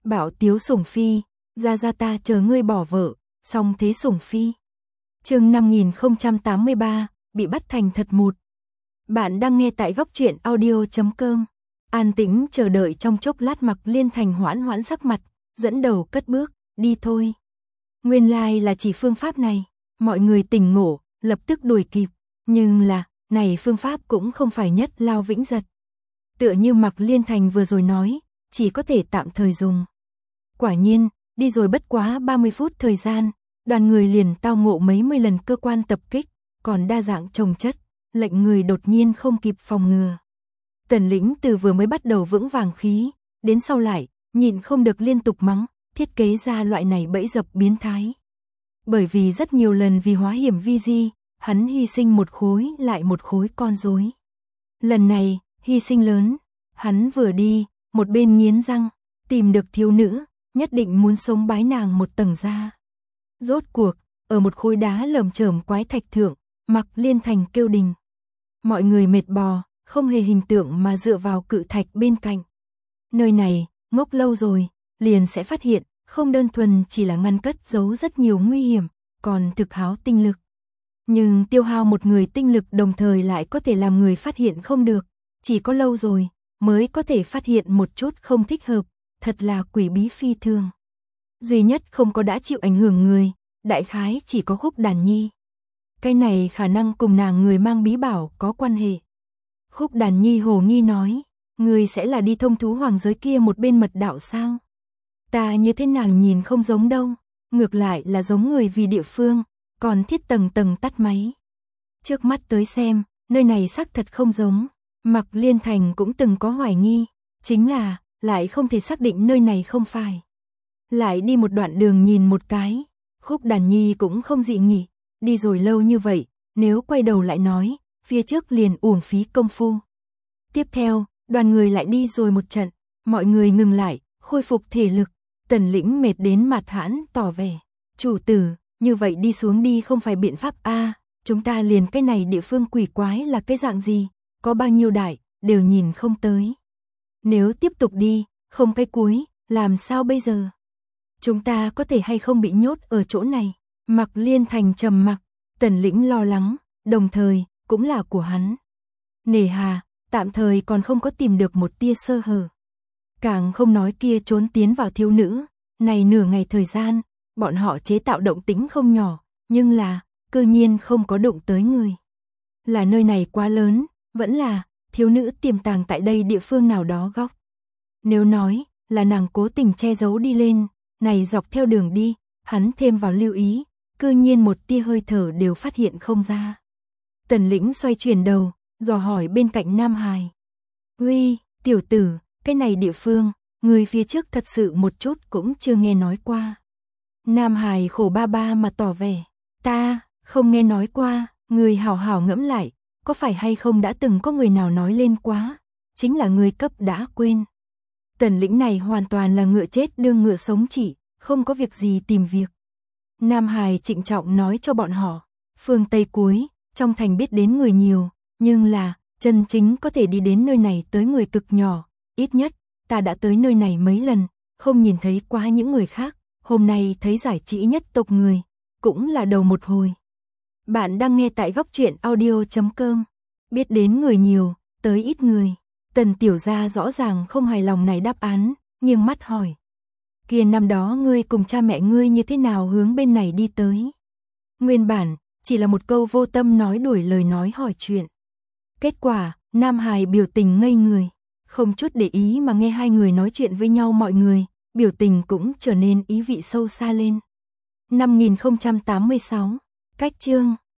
Bảo Tiếu sủng phi, ra ta chờ ngươi bỏ vợ, xong thế sủng phi. Chương 5083, bị bắt thành thật một. Bạn đang nghe tại góc truyện audio.com. An tĩnh chờ đợi trong chốc lát Mặc Liên Thành hoãn sắc mặt, dẫn đầu cất bước, đi thôi. Nguyên lai là chỉ phương pháp này, mọi người tỉnh ngộ, lập tức đuổi kịp, nhưng là, này phương pháp cũng không phải nhất lao vĩnh giật. Tựa như Mặc Liên Thành vừa rồi nói, chỉ có thể tạm thời dùng. Quả nhiên, đi rồi bất quá 30 phút thời gian, đoàn người liền tao ngộ mấy mươi lần cơ quan tập kích, còn đa dạng chồng chất, lệnh người đột nhiên không kịp phòng ngừa. Tần Lĩnh từ vừa mới bắt đầu vững vàng khí, đến sau lại, nhịn không được liên tục mắng, thiết kế ra loại này bẫy dập biến thái. Bởi vì rất nhiều lần vì hóa hiểm vi di, hắn hy sinh một khối lại một khối con rối. Lần này, hy sinh lớn, hắn vừa đi, một bên nghiến răng, tìm được thiếu nữ, nhất định muốn sống bái nàng một tầng ra. Rốt cuộc, ở một khối đá lởm chởm quái thạch thượng, Mặc Liên Thành kêu đình. Mọi người mệt bò, không hề hình tượng mà dựa vào cự thạch bên cạnh. Nơi này, ngốc lâu rồi, liền sẽ phát hiện, không đơn thuần chỉ là ngăn cất giấu rất nhiều nguy hiểm, còn thực háo tinh lực. Nhưng tiêu hao một người tinh lực đồng thời lại có thể làm người phát hiện không được, chỉ có lâu rồi, mới có thể phát hiện một chút không thích hợp, thật là quỷ bí phi thường. Duy nhất không có đã chịu ảnh hưởng người, đại khái chỉ có Khúc Đàn Nhi. Cái này khả năng cùng nàng người mang bí bảo có quan hệ. Khúc Đàn Nhi hồ nghi nói, người sẽ là đi thông thú hoàng giới kia một bên mật đạo sao? Ta như thế nào nhìn không giống đâu, ngược lại là giống người vì địa phương, còn thiết tầng tắt máy. Trước mắt tới xem, nơi này xác thật không giống, Mặc Liên Thành cũng từng có hoài nghi, chính là, lại không thể xác định nơi này không phải. Lại đi một đoạn đường nhìn một cái, Khúc Đàn Nhi cũng không dị nghị, đi rồi lâu như vậy, nếu quay đầu lại nói, phía trước liền uổng phí công phu. Tiếp theo, đoàn người lại đi rồi một trận, mọi người ngừng lại, khôi phục thể lực, Tần Lĩnh mệt đến mặt hãn tỏ vẻ. Chủ tử, như vậy đi xuống đi không phải biện pháp a, chúng ta liền cái này địa phương quỷ quái là cái dạng gì, có bao nhiêu đại, đều nhìn không tới. Nếu tiếp tục đi, không cái cuối, làm sao bây giờ? Chúng ta có thể hay không bị nhốt ở chỗ này? Mặc Liên Thành trầm mặc, Tần Lĩnh lo lắng, đồng thời, cũng là của hắn. Nề hà, tạm thời còn không có tìm được một tia sơ hở. Càng không nói kia trốn tiến vào thiếu nữ, này nửa ngày thời gian, bọn họ chế tạo động tĩnh không nhỏ, nhưng là, cơ nhiên không có đụng tới người. Là nơi này quá lớn, vẫn là, thiếu nữ tiềm tàng tại đây địa phương nào đó góc. Nếu nói, là nàng cố tình che giấu đi lên, này dọc theo đường đi, hắn thêm vào lưu ý, cơ nhiên một tia hơi thở đều phát hiện không ra. Tần Lĩnh xoay chuyển đầu, dò hỏi bên cạnh Nam Hải. Uy, tiểu tử, cái này địa phương, người phía trước thật sự một chút cũng chưa nghe nói qua. Nam Hải khổ ba ba mà tỏ vẻ, ta, không nghe nói qua, người hảo hảo ngẫm lại, có phải hay không đã từng có người nào nói lên quá, chính là người cấp đã quên. Tần Lĩnh này hoàn toàn là ngựa chết đương ngựa sống chỉ, không có việc gì tìm việc. Nam Hải trịnh trọng nói cho bọn họ, phương Tây cuối, trong thành biết đến người nhiều, nhưng là, chân chính có thể đi đến nơi này tới người cực nhỏ, ít nhất, ta đã tới nơi này mấy lần, không nhìn thấy quá những người khác, hôm nay thấy giải trí nhất tộc người, cũng là đầu một hồi. Bạn đang nghe tại góc truyện audio.com, biết đến người nhiều, tới ít người. Tần tiểu gia rõ ràng không hài lòng này đáp án, nghiêng mắt hỏi. Kia năm đó ngươi cùng cha mẹ ngươi như thế nào hướng bên này đi tới? Nguyên bản, chỉ là một câu vô tâm nói đuổi lời nói hỏi chuyện. Kết quả, Nam Hải biểu tình ngây người, không chút để ý mà nghe hai người nói chuyện với nhau mọi người, biểu tình cũng trở nên ý vị sâu xa lên. 5086, cách chương.